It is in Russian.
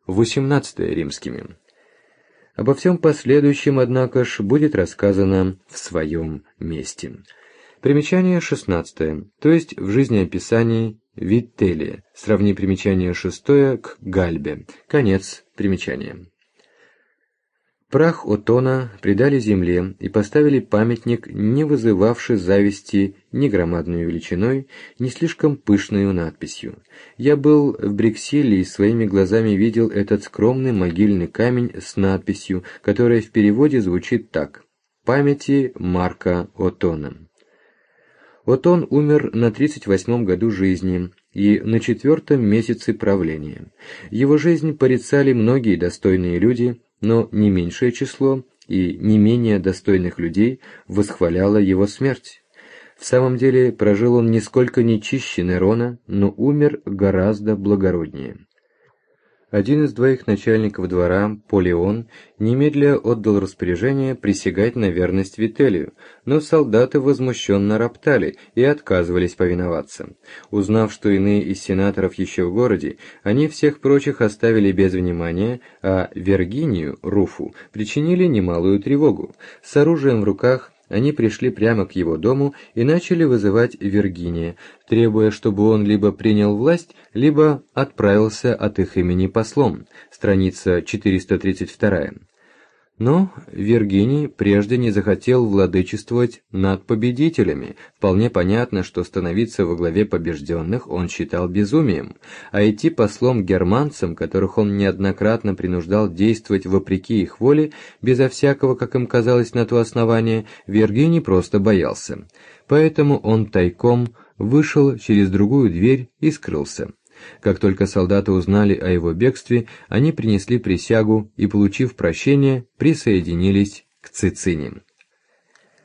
XVIII римскими. Обо всем последующем, однако ж, будет рассказано в своем месте. Примечание 16, то есть в жизнеописании Вителия. Сравни примечание 6 к Гальбе. Конец примечания. Прах Отона предали земле и поставили памятник, не вызывавший зависти ни громадной величиной, ни слишком пышной надписью. Я был в Брикселе и своими глазами видел этот скромный могильный камень с надписью, которая в переводе звучит так: «Памяти Марка Отона». Отон умер на 38-м году жизни и на 4-м месяце правления. Его жизнь порицали многие достойные люди, но не меньшее число и не менее достойных людей восхваляло его смерть. В самом деле прожил он нисколько не чище Нерона, но умер гораздо благороднее. Один из двоих начальников двора, Полион, немедля отдал распоряжение присягать на верность Вителию, но солдаты возмущенно роптали и отказывались повиноваться. Узнав, что иные из сенаторов еще в городе, они всех прочих оставили без внимания, а Вергинию, Руфу, причинили немалую тревогу. С оружием в руках они пришли прямо к его дому и начали вызывать Вергиния, требуя, чтобы он либо принял власть, либо отправился от их имени послом. Страница 432. Но Вергиний прежде не захотел владычествовать над победителями. Вполне понятно, что становиться во главе побежденных он считал безумием, а идти послом германцам, которых он неоднократно принуждал действовать вопреки их воле, безо всякого, как им казалось, на то основание, Вергиний просто боялся. Поэтому он тайком вышел через другую дверь и скрылся. Как только солдаты узнали о его бегстве, они принесли присягу и, получив прощение, присоединились к Цицине.